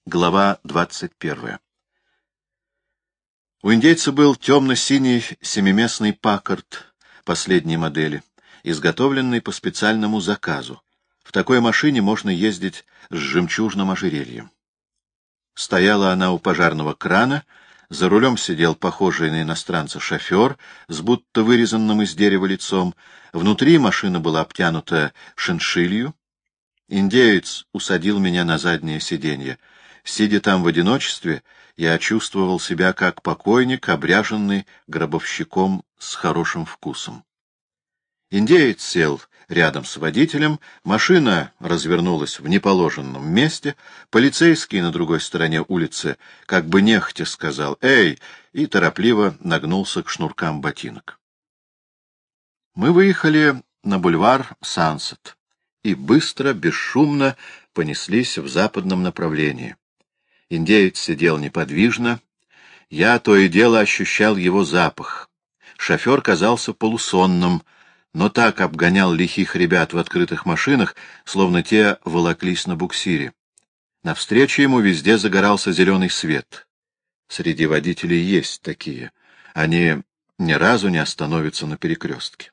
Глава 21. У индейца был темно-синий семиместный Паккард последней модели, изготовленный по специальному заказу. В такой машине можно ездить с жемчужным ожерельем. Стояла она у пожарного крана, за рулем сидел похожий на иностранца шофер с будто вырезанным из дерева лицом. Внутри машина была обтянута шиншиллью. Индеец усадил меня на заднее сиденье. Сидя там в одиночестве, я чувствовал себя как покойник, обряженный гробовщиком с хорошим вкусом. Индеец сел рядом с водителем, машина развернулась в неположенном месте, полицейский на другой стороне улицы как бы нехотя сказал «Эй!» и торопливо нагнулся к шнуркам ботинок. Мы выехали на бульвар Сансет и быстро, бесшумно понеслись в западном направлении. Индеец сидел неподвижно. Я то и дело ощущал его запах. Шофер казался полусонным, но так обгонял лихих ребят в открытых машинах, словно те волоклись на буксире. Навстречу ему везде загорался зеленый свет. Среди водителей есть такие. Они ни разу не остановятся на перекрестке.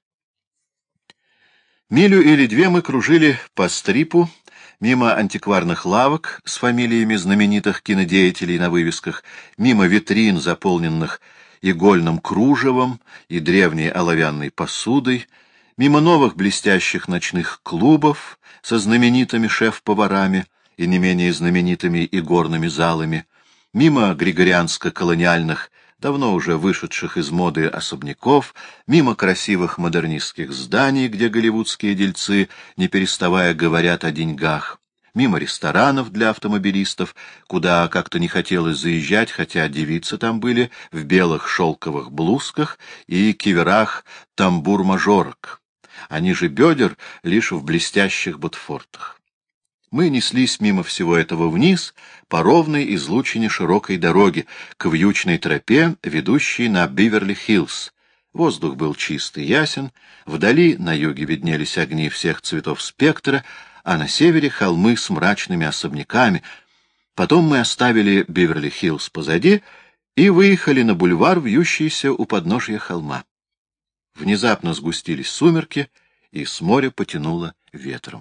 Милю или две мы кружили по стрипу, мимо антикварных лавок с фамилиями знаменитых кинодеятелей на вывесках, мимо витрин, заполненных игольным кружевом и древней оловянной посудой, мимо новых блестящих ночных клубов со знаменитыми шеф-поварами и не менее знаменитыми игорными залами, мимо григорианско-колониальных, давно уже вышедших из моды особняков, мимо красивых модернистских зданий, где голливудские дельцы, не переставая, говорят о деньгах, мимо ресторанов для автомобилистов, куда как-то не хотелось заезжать, хотя девицы там были в белых шелковых блузках и киверах тамбур-мажорок, а ниже бедер лишь в блестящих ботфортах. Мы неслись мимо всего этого вниз, по ровной излучине широкой дороги, к вьючной тропе, ведущей на Биверли-Хиллз. Воздух был чистый, ясен, вдали на юге виднелись огни всех цветов спектра, а на севере холмы с мрачными особняками. Потом мы оставили Биверли-Хиллз позади и выехали на бульвар, вьющийся у подножия холма. Внезапно сгустились сумерки, и с моря потянуло ветром.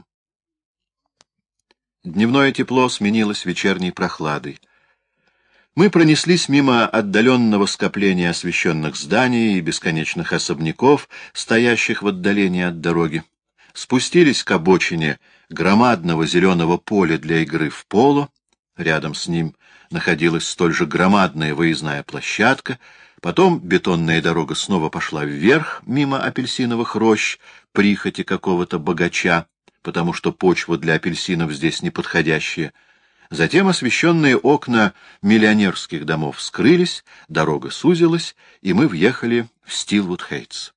Дневное тепло сменилось вечерней прохладой. Мы пронеслись мимо отдаленного скопления освещенных зданий и бесконечных особняков, стоящих в отдалении от дороги. Спустились к обочине громадного зеленого поля для игры в поло. Рядом с ним находилась столь же громадная выездная площадка. Потом бетонная дорога снова пошла вверх, мимо апельсиновых рощ, прихоти какого-то богача, потому что почва для апельсинов здесь неподходящая. Затем освещенные окна миллионерских домов скрылись, дорога сузилась, и мы въехали в Стилвуд-Хейтс.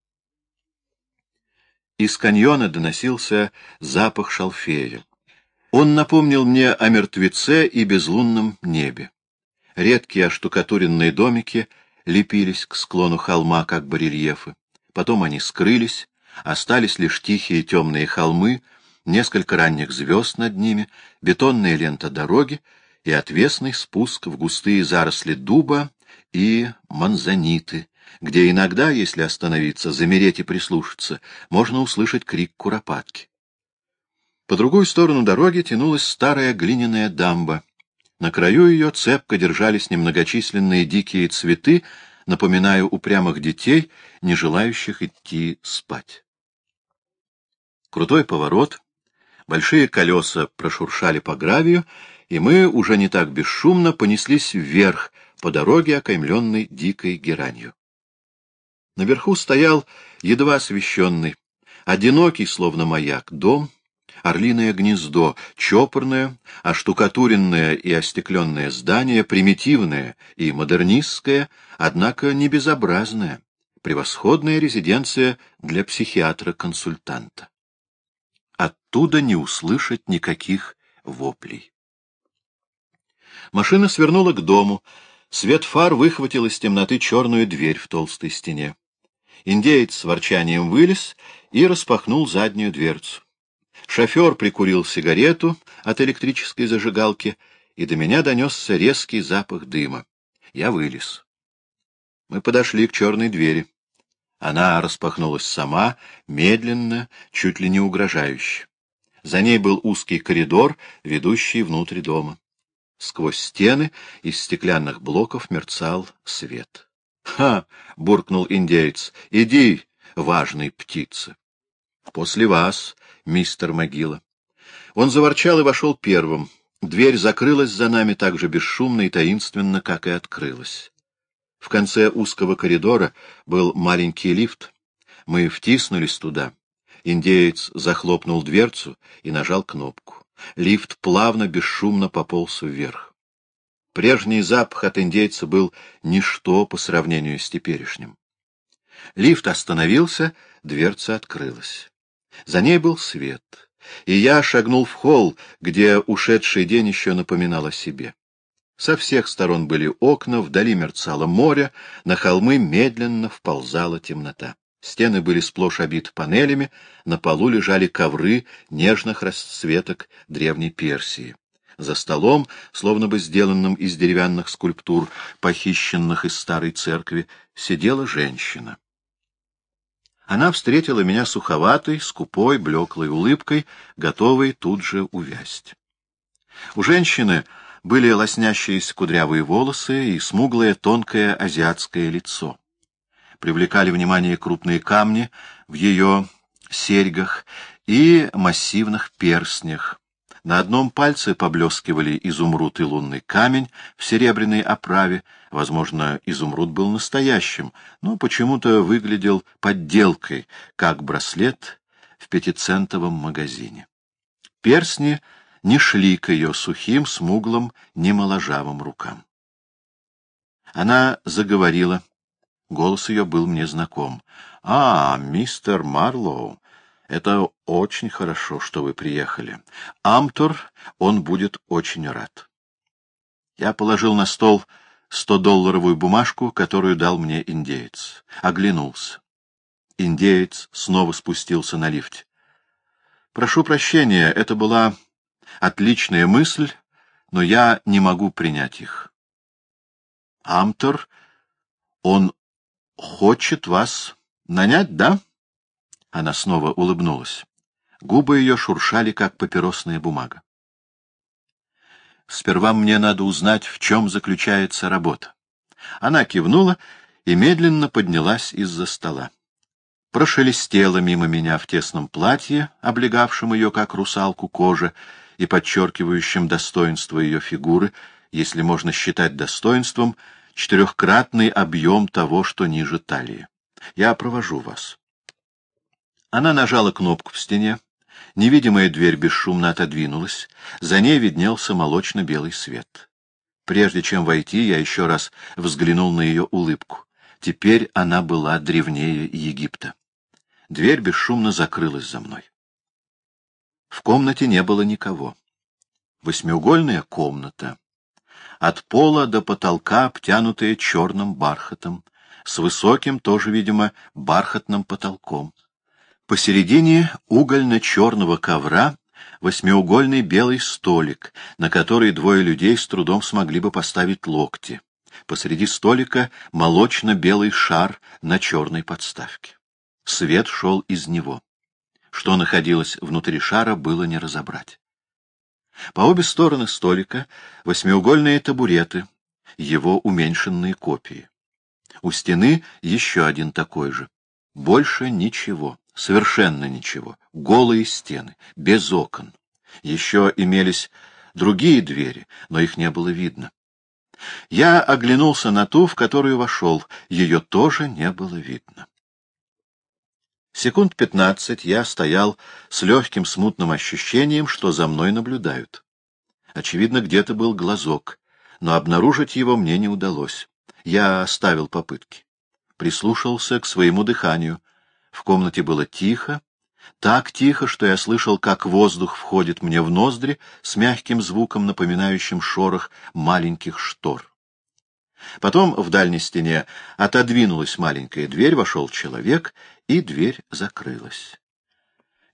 Из каньона доносился запах шалфея. Он напомнил мне о мертвеце и безлунном небе. Редкие оштукатуренные домики лепились к склону холма, как барельефы. Потом они скрылись, остались лишь тихие темные холмы, несколько ранних звезд над ними, бетонная лента дороги и отвесный спуск в густые заросли дуба и манзаниты, где иногда, если остановиться, замереть и прислушаться, можно услышать крик куропатки. По другую сторону дороги тянулась старая глиняная дамба. На краю ее цепко держались немногочисленные дикие цветы, напоминая упрямых детей, не желающих идти спать. Крутой поворот, большие колеса прошуршали по гравию, и мы уже не так бесшумно понеслись вверх по дороге, окаймленной дикой геранью. Наверху стоял едва освещенный, одинокий, словно маяк, дом, орлиное гнездо, чопорное, оштукатуренное и остекленное здание, примитивное и модернистское, однако не безобразное, превосходная резиденция для психиатра-консультанта. Оттуда не услышать никаких воплей. Машина свернула к дому. Свет фар выхватил из темноты черную дверь в толстой стене. Индеец с ворчанием вылез и распахнул заднюю дверцу. Шофер прикурил сигарету от электрической зажигалки и до меня донесся резкий запах дыма. Я вылез. Мы подошли к черной двери. Она распахнулась сама, медленно, чуть ли не угрожающе. За ней был узкий коридор, ведущий внутрь дома. Сквозь стены из стеклянных блоков мерцал свет. — Ха! — буркнул индеец. — Иди, важный птица. — После вас, мистер Могила. Он заворчал и вошел первым. Дверь закрылась за нами так же бесшумно и таинственно, как и открылась. В конце узкого коридора был маленький лифт. Мы втиснулись туда. Индеец захлопнул дверцу и нажал кнопку. Лифт плавно, бесшумно пополз вверх. Прежний запах от индейца был ничто по сравнению с теперешним. Лифт остановился, дверца открылась. За ней был свет, и я шагнул в холл, где ушедший день еще напоминал о себе. Со всех сторон были окна, вдали мерцало море, на холмы медленно вползала темнота. Стены были сплошь обиты панелями, на полу лежали ковры нежных расцветок древней Персии. За столом, словно бы сделанным из деревянных скульптур, похищенных из старой церкви, сидела женщина. Она встретила меня суховатой, скупой, блеклой улыбкой, готовой тут же увясть. У женщины были лоснящиеся кудрявые волосы и смуглое тонкое азиатское лицо. Привлекали внимание крупные камни в ее серьгах и массивных перстнях. На одном пальце поблескивали изумруд и лунный камень в серебряной оправе. Возможно, изумруд был настоящим, но почему-то выглядел подделкой, как браслет в пятицентовом магазине. Перстни не шли к ее сухим, смуглым, немоложавым рукам. Она заговорила. Голос ее был мне знаком. — А, мистер Марлоу, это очень хорошо, что вы приехали. Амтор, он будет очень рад. Я положил на стол 100-долларовую бумажку, которую дал мне индеец. Оглянулся. Индеец снова спустился на лифте. — Прошу прощения, это была отличная мысль, но я не могу принять их. Амтор, он хочет вас нанять, да? Она снова улыбнулась. Губы ее шуршали, как папиросная бумага. Сперва мне надо узнать, в чем заключается работа. Она кивнула и медленно поднялась из-за стола. Прошелестела мимо меня в тесном платье, облегавшем ее, как русалку, кожи и подчеркивающем достоинство ее фигуры, если можно считать достоинством, 4-кратный объем того, что ниже талии. Я провожу вас. Она нажала кнопку в стене. Невидимая дверь бесшумно отодвинулась. За ней виднелся молочно-белый свет. Прежде чем войти, я еще раз взглянул на ее улыбку. Теперь она была древнее Египта. Дверь бесшумно закрылась за мной. В комнате не было никого. Восьмиугольная комната. От пола до потолка обтянутая черным бархатом, с высоким, тоже, видимо, бархатным потолком. Посередине угольно-черного ковра восьмиугольный белый столик, на который двое людей с трудом смогли бы поставить локти. Посреди столика молочно-белый шар на черной подставке. Свет шел из него. Что находилось внутри шара, было не разобрать. По обе стороны столика восьмиугольные табуреты, его уменьшенные копии. У стены еще один такой же. Больше ничего, совершенно ничего. Голые стены, без окон. Еще имелись другие двери, но их не было видно. Я оглянулся на ту, в которую вошел. Ее тоже не было видно. Секунд 15 я стоял с легким смутным ощущением, что за мной наблюдают. Очевидно, где-то был глазок, но обнаружить его мне не удалось. Я оставил попытки. Прислушался к своему дыханию. В комнате было тихо, так тихо, что я слышал, как воздух входит мне в ноздри с мягким звуком, напоминающим шорох маленьких штор. Потом в дальней стене отодвинулась маленькая дверь, вошел человек, и дверь закрылась.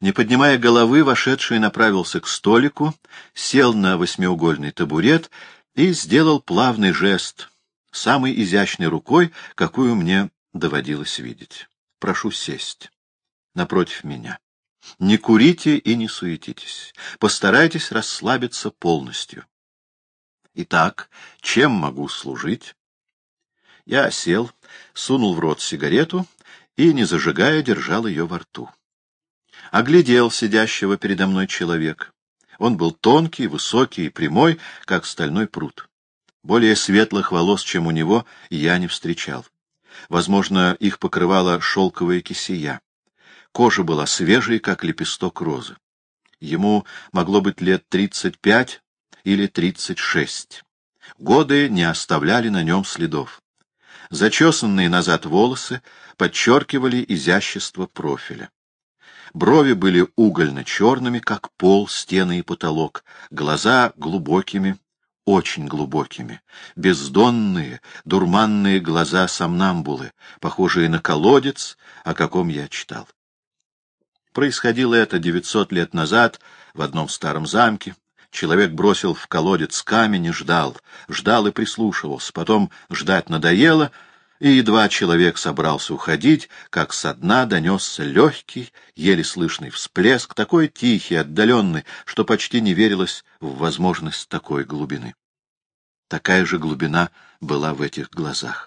Не поднимая головы, вошедший направился к столику, сел на восьмиугольный табурет и сделал плавный жест, самой изящной рукой, какую мне доводилось видеть. Прошу сесть напротив меня. Не курите и не суетитесь. Постарайтесь расслабиться полностью. Итак, чем могу служить? Я сел, сунул в рот сигарету и, не зажигая, держал ее во рту. Оглядел сидящего передо мной человека. Он был тонкий, высокий и прямой, как стальной прут. Более светлых волос, чем у него, я не встречал. Возможно, их покрывала шелковая кисея. Кожа была свежей, как лепесток розы. Ему могло быть лет 35 или 36. Годы не оставляли на нем следов. Зачесанные назад волосы подчеркивали изящество профиля. Брови были угольно-черными, как пол, стены и потолок, глаза глубокими, очень глубокими, бездонные, дурманные глаза сомнамбулы, похожие на колодец, о каком я читал. Происходило это 900 лет назад в одном старом замке. Человек бросил в колодец камень и ждал и прислушивался. Потом ждать надоело, и едва человек собрался уходить, как со дна донесся легкий, еле слышный всплеск, такой тихий, отдаленный, что почти не верилось в возможность такой глубины. Такая же глубина была в этих глазах.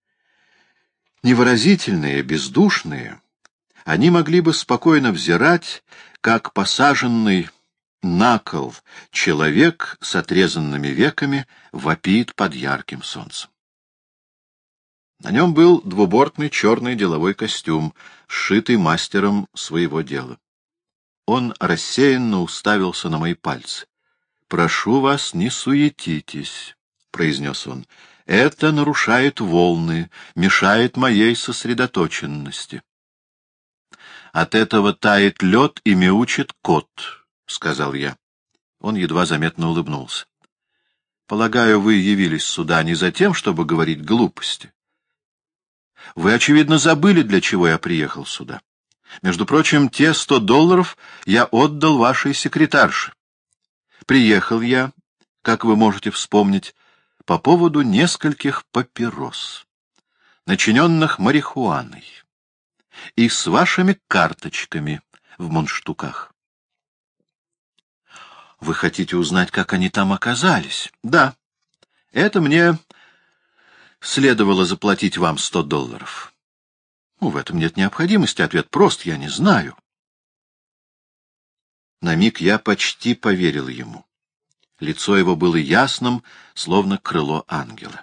Невыразительные, бездушные, они могли бы спокойно взирать, как посаженный на кол человек с отрезанными веками вопит под ярким солнцем. На нем был двубортный черный деловой костюм, сшитый мастером своего дела. Он рассеянно уставился на мои пальцы. — Прошу вас, не суетитесь, — произнес он. — Это нарушает волны, мешает моей сосредоточенности. — От этого тает лед и мяучит кот, — сказал я. Он едва заметно улыбнулся. — Полагаю, вы явились сюда не за тем, чтобы говорить глупости. Вы, очевидно, забыли, для чего я приехал сюда. Между прочим, те $100 я отдал вашей секретарше. Приехал я, как вы можете вспомнить, по поводу нескольких папирос, начиненных марихуаной, и с вашими карточками в мундштуках. Вы хотите узнать, как они там оказались? Да. Это мне следовало заплатить вам $100. Ну, в этом нет необходимости. Ответ прост: я не знаю. На миг я почти поверил ему. Лицо его было ясным, словно крыло ангела.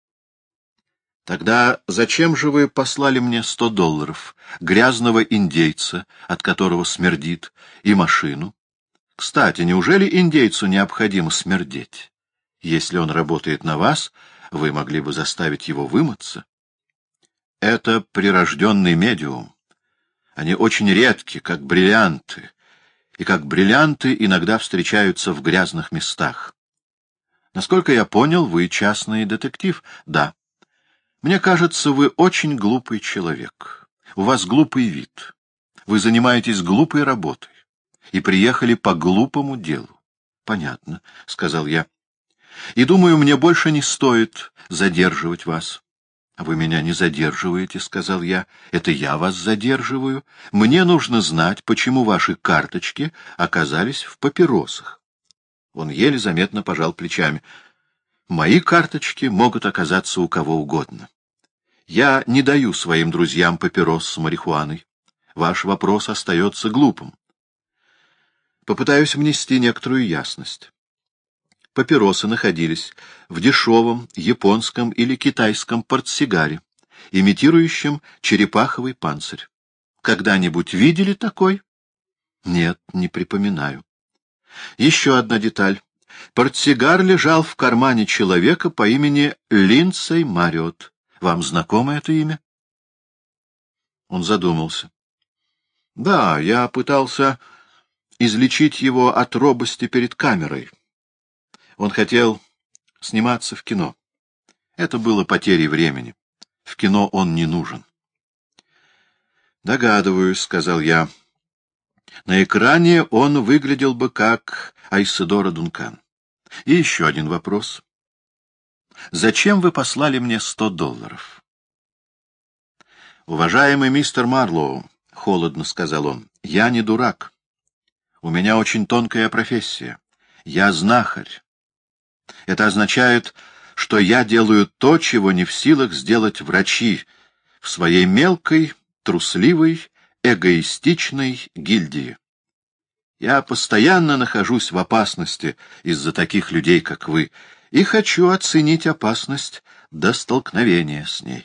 Тогда зачем же вы послали мне $100, грязного индейца, от которого смердит, и машину? Кстати, неужели индейцу необходимо смердеть? Если он работает на вас, вы могли бы заставить его вымыться. Это прирожденный медиум. Они очень редки, как бриллианты, и как бриллианты иногда встречаются в грязных местах. Насколько я понял, вы частный детектив? Да. Мне кажется, вы очень глупый человек. У вас глупый вид. Вы занимаетесь глупой работой и приехали по глупому делу. Понятно, — сказал я. И думаю, мне больше не стоит задерживать вас. — Вы меня не задерживаете, — сказал я. — Это я вас задерживаю. Мне нужно знать, почему ваши карточки оказались в папиросах. Он еле заметно пожал плечами. — Мои карточки могут оказаться у кого угодно. Я не даю своим друзьям папирос с марихуаной. Ваш вопрос остается глупым. Попытаюсь внести некоторую ясность. Папиросы находились в дешевом японском или китайском портсигаре, имитирующем черепаховый панцирь. Когда-нибудь видели такой? Нет, не припоминаю. Еще одна деталь. Портсигар лежал в кармане человека по имени Линдсей Марриотт. Вам знакомо это имя? Он задумался. Да, я пытался излечить его от робости перед камерой. Он хотел сниматься в кино. Это было потерей времени. В кино он не нужен. «Догадываюсь», — сказал я. На экране он выглядел бы как Айседора Дункан. И еще один вопрос. Зачем вы послали мне $100? Уважаемый мистер Марлоу, — холодно сказал он, — я не дурак. У меня очень тонкая профессия. Я знахарь. Это означает, что я делаю то, чего не в силах сделать врачи в своей мелкой, трусливой, эгоистичной гильдии. Я постоянно нахожусь в опасности из-за таких людей, как вы, и хочу оценить опасность до столкновения с ней.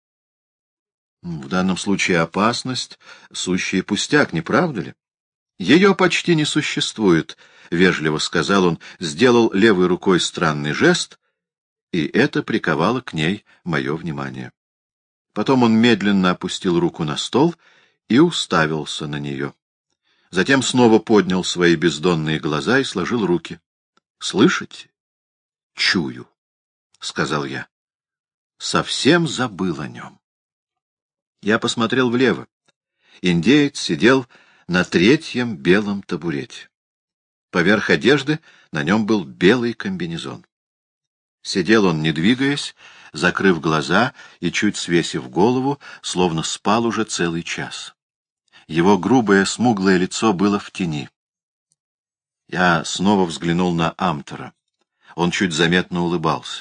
В данном случае опасность — сущий пустяк, не правда ли? Ее почти не существует, — вежливо сказал он, сделал левой рукой странный жест, и это приковало к ней мое внимание. Потом он медленно опустил руку на стол и уставился на нее. Затем снова поднял свои бездонные глаза и сложил руки. — Слышите? — Чую, — сказал я. Совсем забыл о нем. Я посмотрел влево. Индеец сидел на третьем белом табурете. Поверх одежды на нем был белый комбинезон. Сидел он, не двигаясь, закрыв глаза и чуть свесив голову, словно спал уже целый час. Его грубое, смуглое лицо было в тени. Я снова взглянул на Амтера. Он чуть заметно улыбался.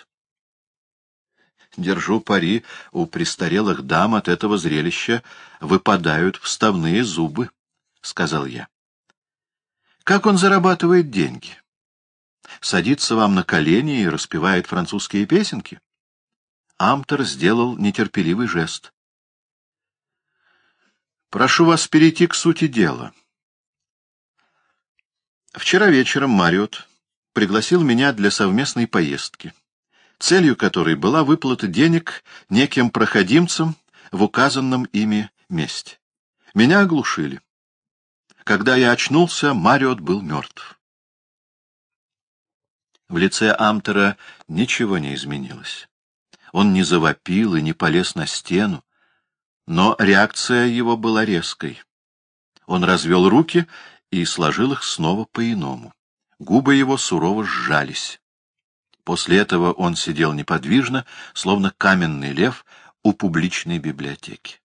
Держу пари, у престарелых дам от этого зрелища выпадают вставные зубы, — сказал я. Как он зарабатывает деньги? Садится вам на колени и распевает французские песенки? Амтер сделал нетерпеливый жест. Прошу вас перейти к сути дела. Вчера вечером Мариот пригласил меня для совместной поездки, целью которой была выплата денег неким проходимцам в указанном ими месте. Меня оглушили. Когда я очнулся, Мариот был мертв. В лице Амтера ничего не изменилось. Он не завопил и не полез на стену, но реакция его была резкой. Он развел руки и сложил их снова по-иному. Губы его сурово сжались. После этого он сидел неподвижно, словно каменный лев у публичной библиотеки.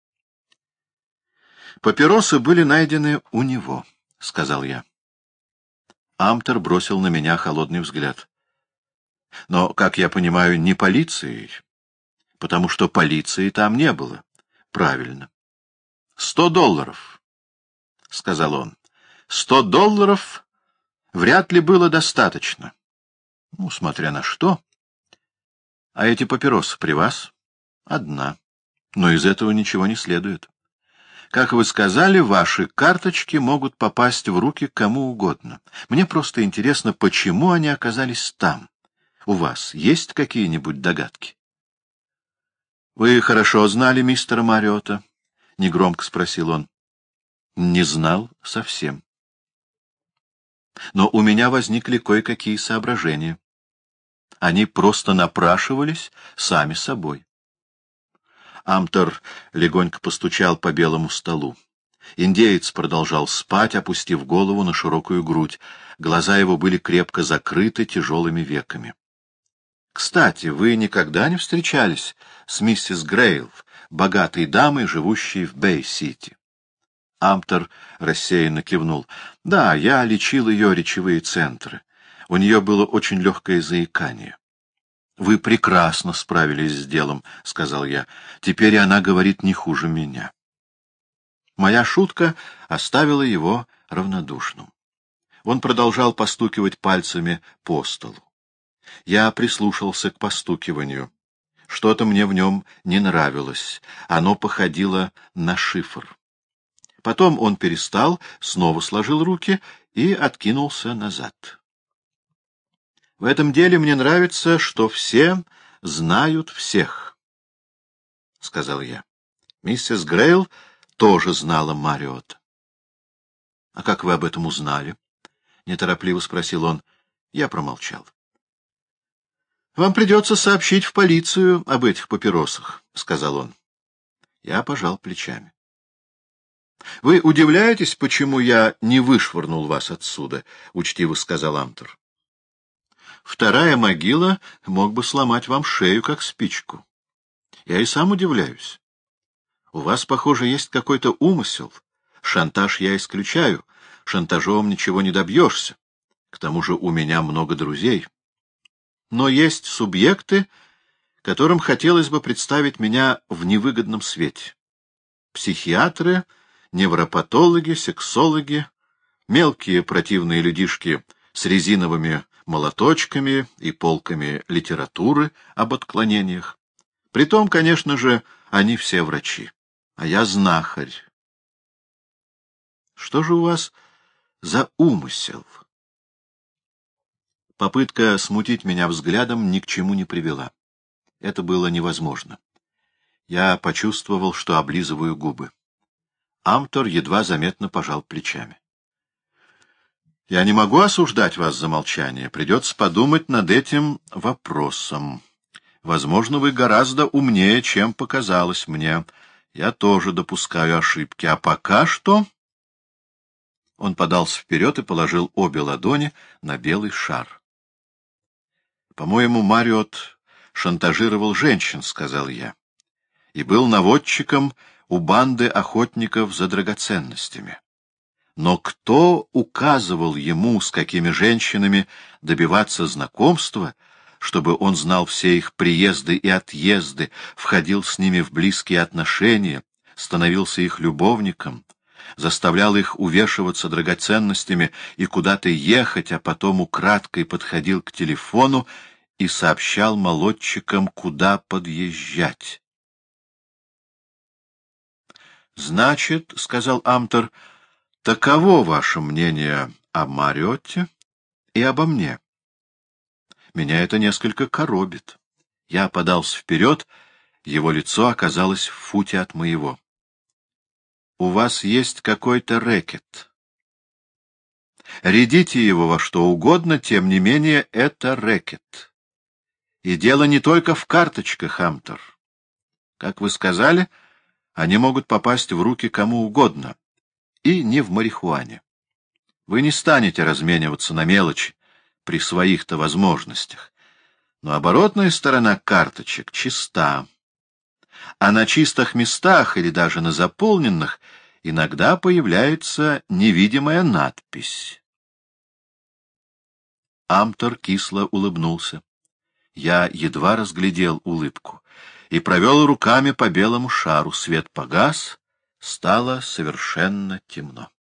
«Папиросы были найдены у него», — сказал я. Амтер бросил на меня холодный взгляд. «Но, как я понимаю, не полицией, потому что полиции там не было». «Правильно. $100, — сказал он. $100 вряд ли было достаточно. Ну, смотря на что. А эти папиросы при вас? Одна. Но из этого ничего не следует. Как вы сказали, ваши карточки могут попасть в руки кому угодно. Мне просто интересно, почему они оказались там. У вас есть какие-нибудь догадки? — Вы хорошо знали мистера Мариота? — негромко спросил он. — Не знал совсем. Но у меня возникли кое-какие соображения. Они просто напрашивались сами собой. Амтер легонько постучал по белому столу. Индеец продолжал спать, опустив голову на широкую грудь. Глаза его были крепко закрыты тяжелыми веками. Кстати, вы никогда не встречались с миссис Грейл, богатой дамой, живущей в Бэй-Сити? Амтер рассеянно кивнул. Да, я лечил ее речевые центры. У нее было очень легкое заикание. — Вы прекрасно справились с делом, — сказал я. — Теперь она говорит не хуже меня. Моя шутка оставила его равнодушным. Он продолжал постукивать пальцами по столу. Я прислушался к постукиванию. Что-то мне в нем не нравилось. Оно походило на шифр. Потом он перестал, снова сложил руки и откинулся назад. В этом деле мне нравится, что все знают всех, — сказал я. Миссис Грейл тоже знала Мариота. — А как вы об этом узнали? — неторопливо спросил он. Я промолчал. — Вам придется сообщить в полицию об этих папиросах, — сказал он. Я пожал плечами. — Вы удивляетесь, почему я не вышвырнул вас отсюда? — учтиво сказал Амтор. — Вторая могила мог бы сломать вам шею, как спичку. Я и сам удивляюсь. У вас, похоже, есть какой-то умысел. Шантаж я исключаю. Шантажом ничего не добьешься. К тому же у меня много друзей. Но есть субъекты, которым хотелось бы представить меня в невыгодном свете. Психиатры, невропатологи, сексологи, мелкие противные людишки с резиновыми молоточками и полками литературы об отклонениях. Притом, конечно же, они все врачи, а я знахарь. Что же у вас за умысел? Попытка смутить меня взглядом ни к чему не привела. Это было невозможно. Я почувствовал, что облизываю губы. Амтор едва заметно пожал плечами. — Я не могу осуждать вас за молчание. Придется подумать над этим вопросом. Возможно, вы гораздо умнее, чем показалось мне. Я тоже допускаю ошибки. А пока что... Он подался вперед и положил обе ладони на белый шар. — По-моему, Мариот шантажировал женщин, — сказал я, — и был наводчиком у банды охотников за драгоценностями. Но кто указывал ему, с какими женщинами добиваться знакомства, чтобы он знал все их приезды и отъезды, входил с ними в близкие отношения, становился их любовником, заставлял их увешиваться драгоценностями и куда-то ехать, а потом украдкой подходил к телефону и сообщал молодчикам, куда подъезжать. — Значит, — сказал Амтор, — таково ваше мнение о Мариотте и обо мне. Меня это несколько коробит. Я подался вперед, его лицо оказалось в футе от моего. — У вас есть какой-то рэкет. Рядите его во что угодно, тем не менее это рэкет. И дело не только в карточках, Амтор. Как вы сказали, они могут попасть в руки кому угодно, и не в марихуане. Вы не станете размениваться на мелочи при своих-то возможностях. Но оборотная сторона карточек чиста. А на чистых местах или даже на заполненных иногда появляется невидимая надпись. Амтор кисло улыбнулся. Я едва разглядел улыбку и провел руками по белому шару. Свет погас, стало совершенно темно.